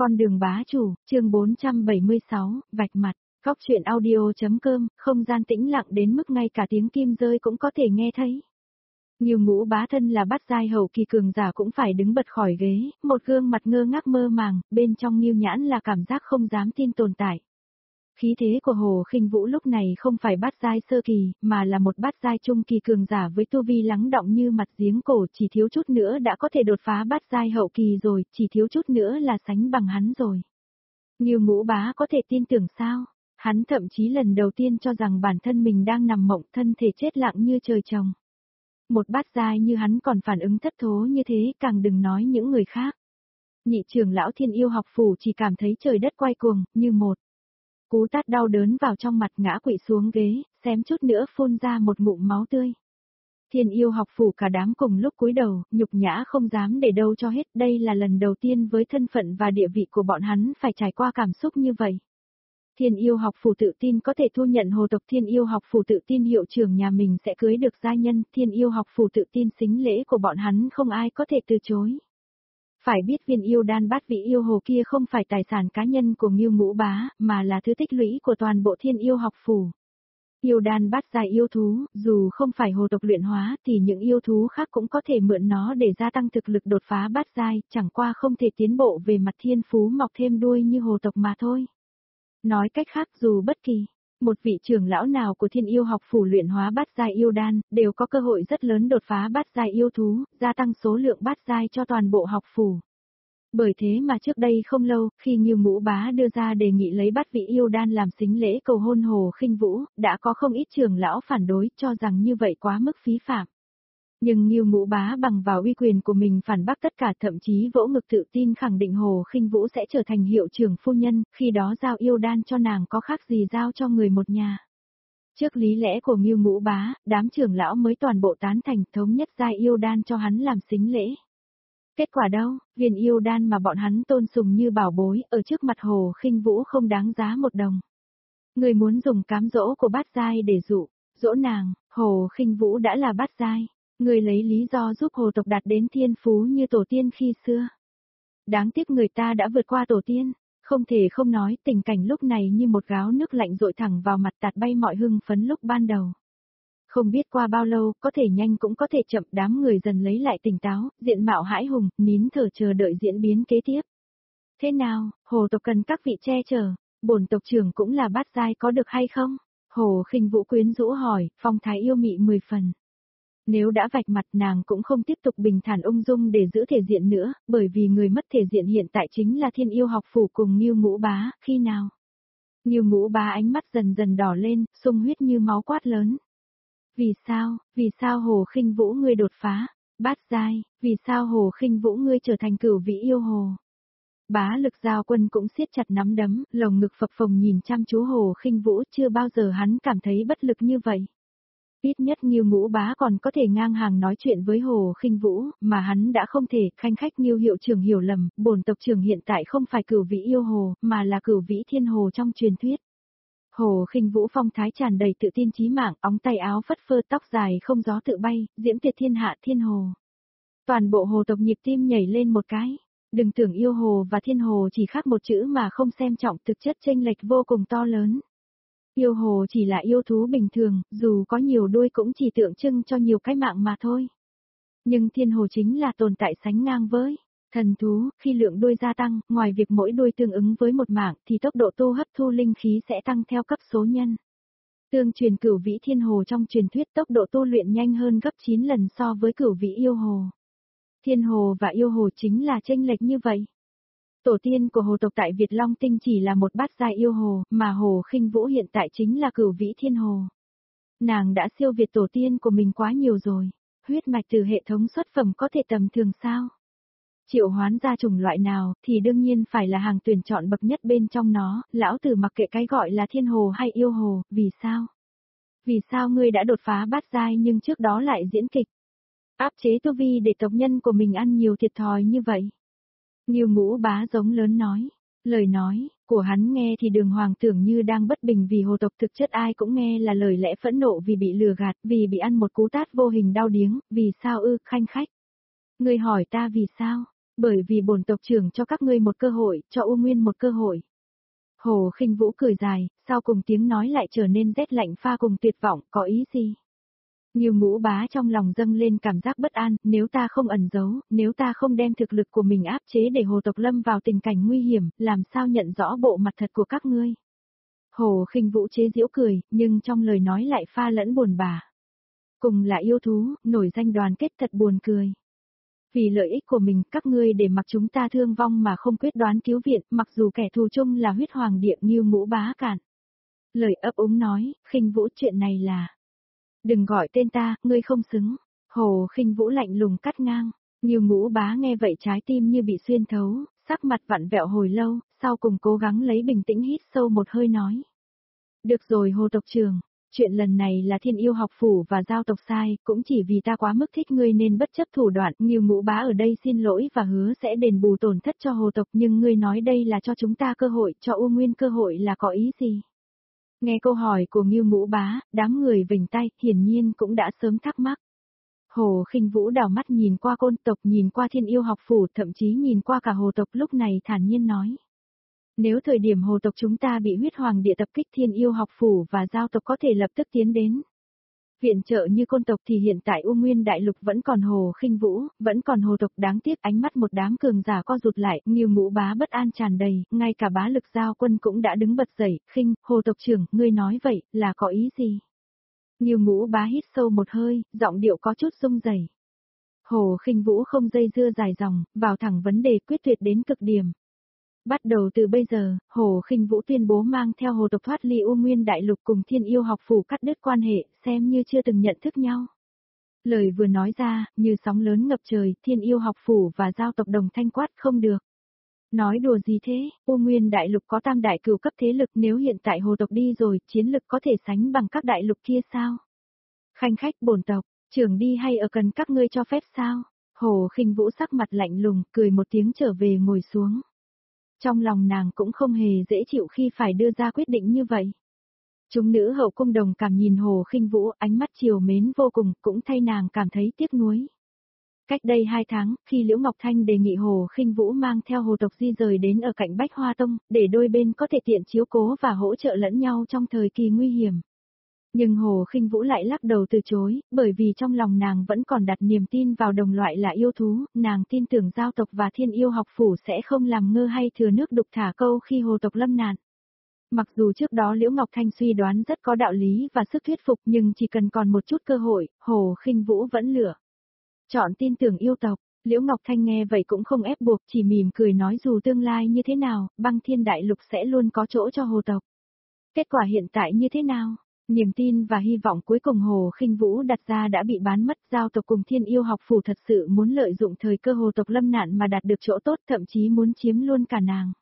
Con đường bá chủ, chương 476, vạch mặt, góc chuyện audio.com, không gian tĩnh lặng đến mức ngay cả tiếng kim rơi cũng có thể nghe thấy. Nhiều Ngũ Bá thân là bát giai hậu kỳ cường giả cũng phải đứng bật khỏi ghế, một gương mặt ngơ ngác mơ màng, bên trong Ngưu Nhãn là cảm giác không dám tin tồn tại. Khí thế của Hồ Khinh Vũ lúc này không phải bát giai sơ kỳ, mà là một bát giai trung kỳ cường giả với tu vi lắng đọng như mặt giếng cổ, chỉ thiếu chút nữa đã có thể đột phá bát giai hậu kỳ rồi, chỉ thiếu chút nữa là sánh bằng hắn rồi. Ngưu Ngũ Bá có thể tin tưởng sao? Hắn thậm chí lần đầu tiên cho rằng bản thân mình đang nằm mộng, thân thể chết lặng như trời trồng. Một bát giai như hắn còn phản ứng thất thố như thế, càng đừng nói những người khác. Nhị trưởng lão Thiên Yêu học phủ chỉ cảm thấy trời đất quay cuồng, như một cú tát đau đớn vào trong mặt, ngã quỵ xuống ghế, xém chút nữa phun ra một ngụm máu tươi. Thiên Yêu học phủ cả đám cùng lúc cúi đầu, nhục nhã không dám để đâu cho hết, đây là lần đầu tiên với thân phận và địa vị của bọn hắn phải trải qua cảm xúc như vậy. Thiên Yêu học phủ tự tin có thể thu nhận hồ tộc, Thiên Yêu học phủ tự tin hiệu trưởng nhà mình sẽ cưới được gia nhân, Thiên Yêu học phủ tự tin sính lễ của bọn hắn không ai có thể từ chối. Phải biết viên yêu đan bát vị yêu hồ kia không phải tài sản cá nhân của Ngưu Ngũ Bá, mà là thứ tích lũy của toàn bộ Thiên Yêu học phủ. Yêu đan bát giai yêu thú, dù không phải hồ tộc luyện hóa thì những yêu thú khác cũng có thể mượn nó để gia tăng thực lực đột phá bát giai, chẳng qua không thể tiến bộ về mặt thiên phú mọc thêm đuôi như hồ tộc mà thôi. Nói cách khác, dù bất kỳ một vị trưởng lão nào của Thiên Yêu học phủ luyện hóa bát giai yêu đan, đều có cơ hội rất lớn đột phá bát giai yêu thú, gia tăng số lượng bát giai cho toàn bộ học phủ. Bởi thế mà trước đây không lâu, khi Ngưu Ngũ Bá đưa ra đề nghị lấy bát vị yêu đan làm sính lễ cầu hôn Hồ Khinh Vũ, đã có không ít trưởng lão phản đối, cho rằng như vậy quá mức phí phạm. Nhưng Ngưu Ngũ Bá bằng vào uy quyền của mình phản bác tất cả, thậm chí vỗ ngực tự tin khẳng định Hồ Khinh Vũ sẽ trở thành hiệu trưởng phu nhân, khi đó giao yêu đan cho nàng có khác gì giao cho người một nhà. Trước lý lẽ của Ngưu Ngũ Bá, đám trưởng lão mới toàn bộ tán thành, thống nhất giao yêu đan cho hắn làm sính lễ. Kết quả đâu, viên yêu đan mà bọn hắn tôn sùng như bảo bối, ở trước mặt Hồ Khinh Vũ không đáng giá một đồng. Người muốn dùng cám dỗ của bát giai để dỗ nàng, Hồ Khinh Vũ đã là bát giai. Người lấy lý do giúp hồ tộc đạt đến thiên phú như tổ tiên khi xưa. Đáng tiếc người ta đã vượt qua tổ tiên, không thể không nói tình cảnh lúc này như một gáo nước lạnh dội thẳng vào mặt, tạt bay mọi hưng phấn lúc ban đầu. Không biết qua bao lâu, có thể nhanh cũng có thể chậm, đám người dần lấy lại tỉnh táo, diện mạo hãi hùng, nín thở chờ đợi diễn biến kế tiếp. Thế nào, hồ tộc cần các vị che chở, bổn tộc trưởng cũng là bát giai có được hay không? Hồ Khinh Vũ quyến rũ hỏi, phong thái yêu mị 10 phần. Nếu đã vạch mặt, nàng cũng không tiếp tục bình thản ung dung để giữ thể diện nữa, bởi vì người mất thể diện hiện tại chính là Thiên Yêu học phủ cùng Ngưu Ngũ Bá, khi nào? Ngưu Ngũ Bá ánh mắt dần dần đỏ lên, sung huyết như máu quát lớn. Vì sao Hồ Khinh Vũ ngươi đột phá bát giai, vì sao Hồ Khinh Vũ ngươi trở thành cửu vĩ yêu hồ? Bá Lực Giao Quân cũng siết chặt nắm đấm, lồng ngực phập phồng nhìn chăm chú Hồ Khinh Vũ, chưa bao giờ hắn cảm thấy bất lực như vậy. Ít nhất Ngưu Ngũ Bá còn có thể ngang hàng nói chuyện với Hồ Khinh Vũ, mà hắn đã không thể. Khanh khách Ngưu hiệu trưởng hiểu lầm, bổn tộc trưởng hiện tại không phải cửu vĩ yêu hồ, mà là cửu vĩ thiên hồ trong truyền thuyết. Hồ Khinh Vũ phong thái tràn đầy tự tin chí mạng, óng tay áo phất phơ, tóc dài không gió tự bay, diễm tuyệt thiên hạ thiên hồ. Toàn bộ hồ tộc nhịp tim nhảy lên một cái. Đừng tưởng yêu hồ và thiên hồ chỉ khác một chữ mà không xem trọng, thực chất chênh lệch vô cùng to lớn. Yêu hồ chỉ là yêu thú bình thường, dù có nhiều đuôi cũng chỉ tượng trưng cho nhiều cái mạng mà thôi. Nhưng thiên hồ chính là tồn tại sánh ngang với thần thú, khi lượng đuôi gia tăng, ngoài việc mỗi đuôi tương ứng với một mạng thì tốc độ tu hấp thu linh khí sẽ tăng theo cấp số nhân. Tương truyền cửu vĩ thiên hồ trong truyền thuyết tốc độ tu luyện nhanh hơn gấp 9 lần so với cửu vĩ yêu hồ. Thiên hồ và yêu hồ chính là chênh lệch như vậy. Tổ tiên của hồ tộc tại Việt Long Tinh chỉ là một bát giai yêu hồ, mà Hồ Khinh Vũ hiện tại chính là cửu vĩ thiên hồ. Nàng đã siêu việt tổ tiên của mình quá nhiều rồi. Huyết mạch từ hệ thống xuất phẩm có thể tầm thường sao? Triệu hoán ra chủng loại nào thì đương nhiên phải là hàng tuyển chọn bậc nhất bên trong nó, lão tử mặc kệ cái gọi là thiên hồ hay yêu hồ, vì sao? Vì sao ngươi đã đột phá bát giai nhưng trước đó lại diễn kịch? Áp chế tu vi để tộc nhân của mình ăn nhiều thiệt thòi như vậy? Ngưu Ngũ Bá giống lớn nói, lời nói của hắn nghe thì đường hoàng tưởng như đang bất bình vì hồ tộc, thực chất ai cũng nghe là lời lẽ phẫn nộ vì bị lừa gạt, vì bị ăn một cú tát vô hình đau điếng, vì sao ư? Khanh khách. Ngươi hỏi ta vì sao? Bởi vì bổn tộc trưởng cho các ngươi một cơ hội, cho U Nguyên một cơ hội. Hồ Khinh Vũ cười dài, sau cùng tiếng nói lại trở nên rét lạnh pha cùng tuyệt vọng, có ý gì? Ngưu Ngũ Bá trong lòng dâng lên cảm giác bất an, nếu ta không ẩn giấu, nếu ta không đem thực lực của mình áp chế để Hồ tộc lâm vào tình cảnh nguy hiểm, làm sao nhận rõ bộ mặt thật của các ngươi? Hồ Khinh Vũ chế giễu cười, nhưng trong lời nói lại pha lẫn buồn bã. Cùng là yêu thú, nổi danh đoàn kết thật buồn cười. Vì lợi ích của mình, các ngươi để mặc chúng ta thương vong mà không quyết đoán cứu viện, mặc dù kẻ thù chung là huyết hoàng địa Ngưu Ngũ Bá cản. Lời ấp úng nói, Khinh Vũ chuyện này là... Đừng gọi tên ta, ngươi không xứng. Hồ Khinh Vũ lạnh lùng cắt ngang. Ngưu Ngũ Bá nghe vậy trái tim như bị xuyên thấu, sắc mặt vặn vẹo hồi lâu, sau cùng cố gắng lấy bình tĩnh hít sâu một hơi nói. Được rồi Hồ tộc trưởng, chuyện lần này là Thiên Yêu học phủ và giao tộc sai, cũng chỉ vì ta quá mức thích ngươi nên bất chấp thủ đoạn. Ngưu Ngũ Bá ở đây xin lỗi và hứa sẽ đền bù tổn thất cho Hồ tộc, nhưng ngươi nói đây là cho chúng ta cơ hội, cho U Nguyên cơ hội là có ý gì? Nghe câu hỏi của Ngưu Ngũ Bá, đám người vểnh tay, hiển nhiên cũng đã sớm thắc mắc. Hồ Khinh Vũ đảo mắt nhìn qua côn tộc, nhìn qua Thiên Yêu học phủ, thậm chí nhìn qua cả Hồ tộc, lúc này thản nhiên nói. Nếu thời điểm Hồ tộc chúng ta bị huyết hoàng địa tập kích, Thiên Yêu học phủ và giao tộc có thể lập tức tiến đến. Viện trợ như côn tộc thì hiện tại U Nguyên đại lục vẫn còn Hồ Khinh Vũ, vẫn còn Hồ tộc, đáng tiếc ánh mắt một đám cường giả co rụt lại, Ngưu Ngũ Bá bất an tràn đầy, ngay cả bá lực giao quân cũng đã đứng bật dậy, khinh, Hồ tộc trưởng, ngươi nói vậy, là có ý gì? Ngưu Ngũ Bá hít sâu một hơi, giọng điệu có chút rung rẩy. Hồ Khinh Vũ không dây dưa dài dòng, vào thẳng vấn đề, quyết tuyệt đến cực điểm. Bắt đầu từ bây giờ, Hồ Khinh Vũ tuyên bố mang theo Hồ tộc thoát ly U Nguyên đại lục, cùng Thiên Yêu học phủ cắt đứt quan hệ, xem như chưa từng nhận thức nhau. Lời vừa nói ra, như sóng lớn ngập trời, Thiên Yêu học phủ và giao tộc đồng thanh quát không được. Nói đùa gì thế, U Nguyên đại lục có tam đại cửu cấp thế lực, nếu hiện tại Hồ tộc đi rồi, chiến lực có thể sánh bằng các đại lục kia sao? Khanh khách bổn tộc, trưởng đi hay ở cần các ngươi cho phép sao? Hồ Khinh Vũ sắc mặt lạnh lùng, cười một tiếng trở về ngồi xuống. Trong lòng nàng cũng không hề dễ chịu khi phải đưa ra quyết định như vậy. Chúng nữ hậu cung đồng cảm nhìn Hồ Khinh Vũ, ánh mắt trìu mến vô cùng, cũng thay nàng cảm thấy tiếc nuối. Cách đây 2 tháng, khi Liễu Ngọc Thanh đề nghị Hồ Khinh Vũ mang theo Hồ tộc di rời đến ở cạnh Bách Hoa Tông, để đôi bên có thể tiện chiếu cố và hỗ trợ lẫn nhau trong thời kỳ nguy hiểm. Nhưng Hồ Khinh Vũ lại lắc đầu từ chối, bởi vì trong lòng nàng vẫn còn đặt niềm tin vào đồng loại là yêu thú, nàng tin tưởng giao tộc và Thiên Yêu học phủ sẽ không làm ngơ hay thừa nước đục thả câu khi Hồ tộc lâm nạn. Mặc dù trước đó Liễu Ngọc Thanh suy đoán rất có đạo lý và sức thuyết phục, nhưng chỉ cần còn một chút cơ hội, Hồ Khinh Vũ vẫn lựa chọn tin tưởng yêu tộc. Liễu Ngọc Thanh nghe vậy cũng không ép buộc, chỉ mỉm cười nói dù tương lai như thế nào, Băng Thiên đại lục sẽ luôn có chỗ cho Hồ tộc. Kết quả hiện tại như thế nào? Niềm tin và hy vọng cuối cùng Hồ Khinh Vũ đặt ra đã bị bán mất, giao tộc cùng Thiên Yêu học phủ thật sự muốn lợi dụng thời cơ Hồ tộc lâm nạn mà đạt được chỗ tốt, thậm chí muốn chiếm luôn cả nàng.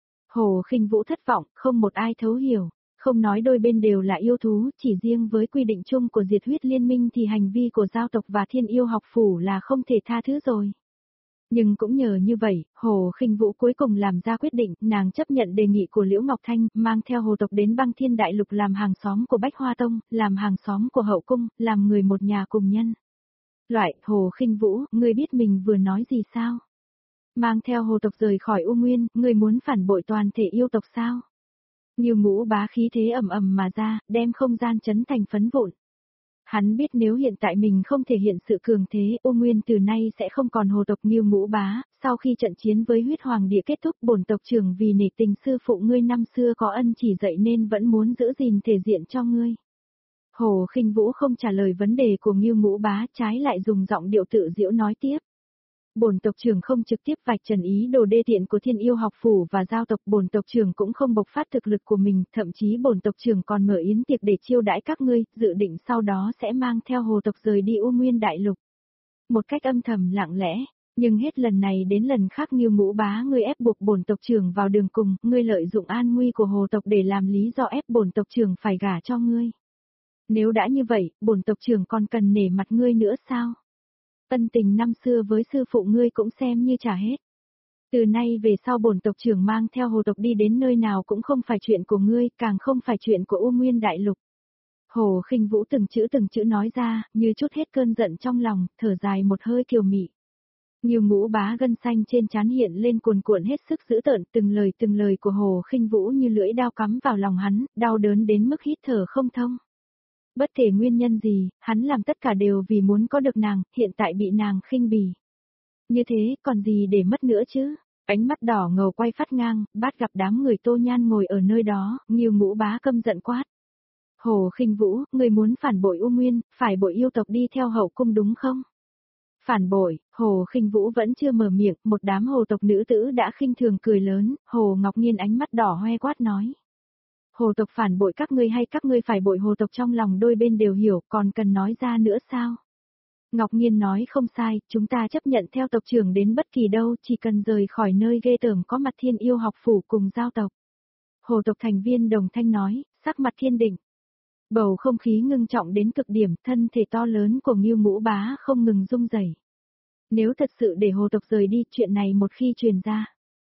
Hồ Khinh Vũ thất vọng, không một ai thấu hiểu, không nói đôi bên đều là yêu thú, chỉ riêng với quy định chung của Diệt Huyết Liên Minh thì hành vi của giao tộc và Thiên Yêu học phủ là không thể tha thứ rồi. Nhưng cũng nhờ như vậy, Hồ Khinh Vũ cuối cùng làm ra quyết định, nàng chấp nhận đề nghị của Liễu Ngọc Thanh, mang theo Hồ tộc đến Băng Thiên đại lục làm hàng xóm của Bách Hoa Tông, làm hàng xóm của hậu cung, làm người một nhà cùng nhân. Loại, Hồ Khinh Vũ, ngươi biết mình vừa nói gì sao? Mang theo Hồ tộc rời khỏi U Nguyên, ngươi muốn phản bội toàn thể yêu tộc sao? Ngưu Ngũ Bá khí thế ầm ầm mà ra, đem không gian chấn thành phấn vụn. Hắn biết nếu hiện tại mình không thể hiện sự cường thế, U Nguyên từ nay sẽ không còn Hồ tộc. Ngưu Ngũ Bá, sau khi trận chiến với huyết hoàng địa kết thúc, bổn tộc trưởng vì nể tình sư phụ ngươi năm xưa có ân chỉ dạy nên vẫn muốn giữ gìn thể diện cho ngươi. Hồ Khinh Vũ không trả lời vấn đề của Ngưu Ngũ Bá, trái lại dùng giọng điệu tự giễu nói tiếp. Bổn tộc trưởng không trực tiếp vạch trần ý đồ đê tiện của Thiên Yêu học phủ và giao tộc, bổn tộc trưởng cũng không bộc phát thực lực của mình, thậm chí bổn tộc trưởng còn mở yến tiệc để chiêu đãi các ngươi, dự định sau đó sẽ mang theo Hồ tộc rời đi U Nguyên đại lục. Một cách âm thầm lặng lẽ, nhưng hết lần này đến lần khác Ngưu Ngũ Bá ngươi ép buộc bổn tộc trưởng vào đường cùng, ngươi lợi dụng an nguy của Hồ tộc để làm lý do ép bổn tộc trưởng phải gả cho ngươi. Nếu đã như vậy, bổn tộc trưởng còn cần nể mặt ngươi nữa sao? Ân tình năm xưa với sư phụ ngươi cũng xem như trả hết. Từ nay về sau bổn tộc trưởng mang theo Hồ tộc đi đến nơi nào cũng không phải chuyện của ngươi, càng không phải chuyện của U Nguyên đại lục. Hồ Khinh Vũ từng chữ nói ra, như chút hết cơn giận trong lòng, thở dài một hơi kiều mị. Nghiêu Ngũ Bá gân xanh trên trán hiện lên cuồn cuộn hết sức dữ tợn, từng lời của Hồ Khinh Vũ như lưỡi dao cắm vào lòng hắn, đau đớn đến mức hít thở không thông. Bất kể nguyên nhân gì, hắn làm tất cả đều vì muốn có được nàng, hiện tại bị nàng khinh bỉ. Như thế, còn gì để mất nữa chứ? Ánh mắt đỏ ngầu quay phát ngang, bắt gặp đám người Tô Nhan ngồi ở nơi đó, Nghiêu Ngũ Bá căm giận quát. Hồ Khinh Vũ, người muốn phản bội U Nguyên, phải bội yêu tộc đi theo hậu cung đúng không? Phản bội, Hồ Khinh Vũ vẫn chưa mở miệng, một đám hồ tộc nữ tử đã khinh thường cười lớn, Hồ Ngọc Nghiên ánh mắt đỏ hoe quát nói. Hồ tộc phản bội các ngươi hay các ngươi phải bội hồ tộc, trong lòng đôi bên đều hiểu, còn cần nói ra nữa sao? Ngọc Nghiên nói không sai, chúng ta chấp nhận theo tộc trưởng đến bất kỳ đâu, chỉ cần rời khỏi nơi ghê tởm có mặt Thiên Yêu học phủ cùng giao tộc. Hồ tộc thành viên đồng thanh nói, sắc mặt thiên định. Bầu không khí ngưng trọng đến cực điểm, thân thể to lớn của Nghiêu Ngũ Bá không ngừng rung rẩy. Nếu thật sự để hồ tộc rời đi, chuyện này một khi truyền ra,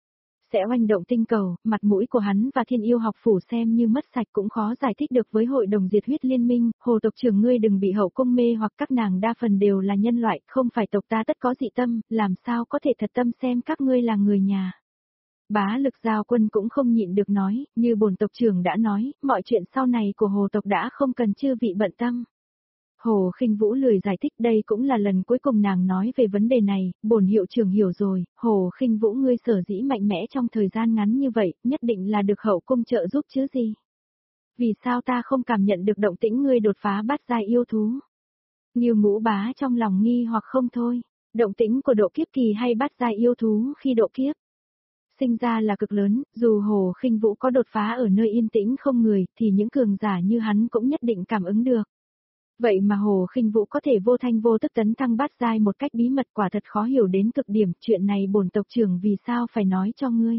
sẽ oanh động tinh cầu, mặt mũi của hắn và Thiên Yêu học phủ xem như mất sạch cũng khó giải thích được với hội đồng diệt huyết liên minh. Hồ tộc trưởng ngươi đừng bị hậu cung mê hoặc, các nàng đa phần đều là nhân loại, không phải tộc ta tất có dị tâm, làm sao có thể thật tâm xem các ngươi là người nhà. Bá Lực Giao Quân cũng không nhịn được nói, như bổn tộc trưởng đã nói, mọi chuyện sau này của hồ tộc đã không cần chư vị bận tâm. Hồ Khinh Vũ lười giải thích, đây cũng là lần cuối cùng nàng nói về vấn đề này, bổn hiệu trưởng hiểu rồi, Hồ Khinh Vũ ngươi sở dĩ mạnh mẽ trong thời gian ngắn như vậy, nhất định là được hậu cung trợ giúp chứ gì. Vì sao ta không cảm nhận được động tĩnh ngươi đột phá bát giai yêu thú? Nghiêu Ngũ Bá trong lòng nghi hoặc không thôi, động tĩnh của độ kiếp kỳ hay bát giai yêu thú khi độ kiếp? Sinh ra là cực lớn, dù Hồ Khinh Vũ có đột phá ở nơi yên tĩnh không người, thì những cường giả như hắn cũng nhất định cảm ứng được. Vậy mà Hồ Khinh Vũ có thể vô thanh vô tức tấn thăng bát giai một cách bí mật, quả thật khó hiểu đến cực điểm, chuyện này bổn tộc trưởng vì sao phải nói cho ngươi.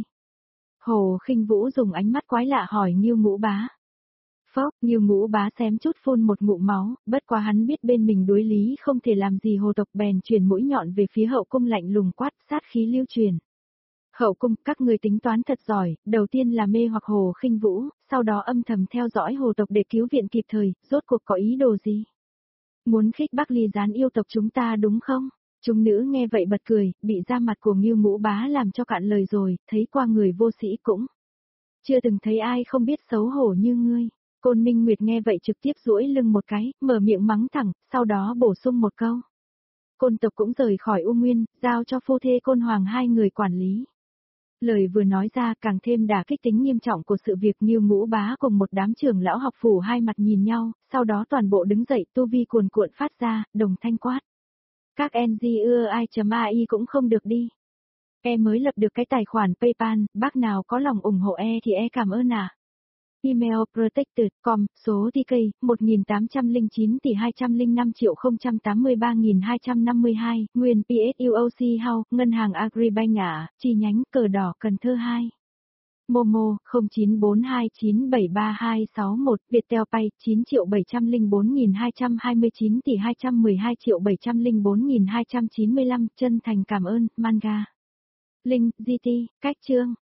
Hồ Khinh Vũ dùng ánh mắt quái lạ hỏi Nghiêu Ngũ Bá. Phốc, Nghiêu Ngũ Bá xém chút phun một ngụm máu, bất quá hắn biết bên mình đối lý không thể làm gì hồ tộc, bèn chuyển mũi nhọn về phía hậu cung lạnh lùng quát, sát khí lưu truyền. Hậu cung, các ngươi tính toán thật giỏi, đầu tiên là mê hoặc Hồ Khinh Vũ, sau đó âm thầm theo dõi hồ tộc để cứu viện kịp thời, rốt cuộc có ý đồ gì? Muốn khích bác ly gián yêu tộc chúng ta đúng không? Chúng nữ nghe vậy bật cười, bị da mặt của Nghiêu Ngũ Bá làm cho cạn lời rồi, thấy qua người vô sĩ cũng. Chưa từng thấy ai không biết xấu hổ như ngươi. Côn Minh Nguyệt nghe vậy trực tiếp duỗi lưng một cái, mở miệng mắng thẳng, sau đó bổ sung một câu. Côn tộc cũng rời khỏi U Nguyên, giao cho phu thê Côn Hoàng hai người quản lý. Lời vừa nói ra càng thêm đả kích tính nghiêm trọng của sự việc. Nghiêu Ngũ Bá cùng một đám trưởng lão học phủ hai mặt nhìn nhau, sau đó toàn bộ đứng dậy, tu vi cuồn cuộn phát ra, đồng thanh quát. Các NGUI.ai cũng không được đi. E mới lập được cái tài khoản PayPal, bác nào có lòng ủng hộ E thì E cảm ơn ạ. Email protected.com, số TK, 1809 tỷ 205.083.252, nguyên PSUOC House, Ngân hàng Agribank ạ, chi nhánh Cờ Đỏ Cần Thơ 2. Momo, 0942973261, Viettel Pay, 9.704.229 tỷ 212.704.295, chân thành cảm ơn, Manga. Link, GT, cách chương.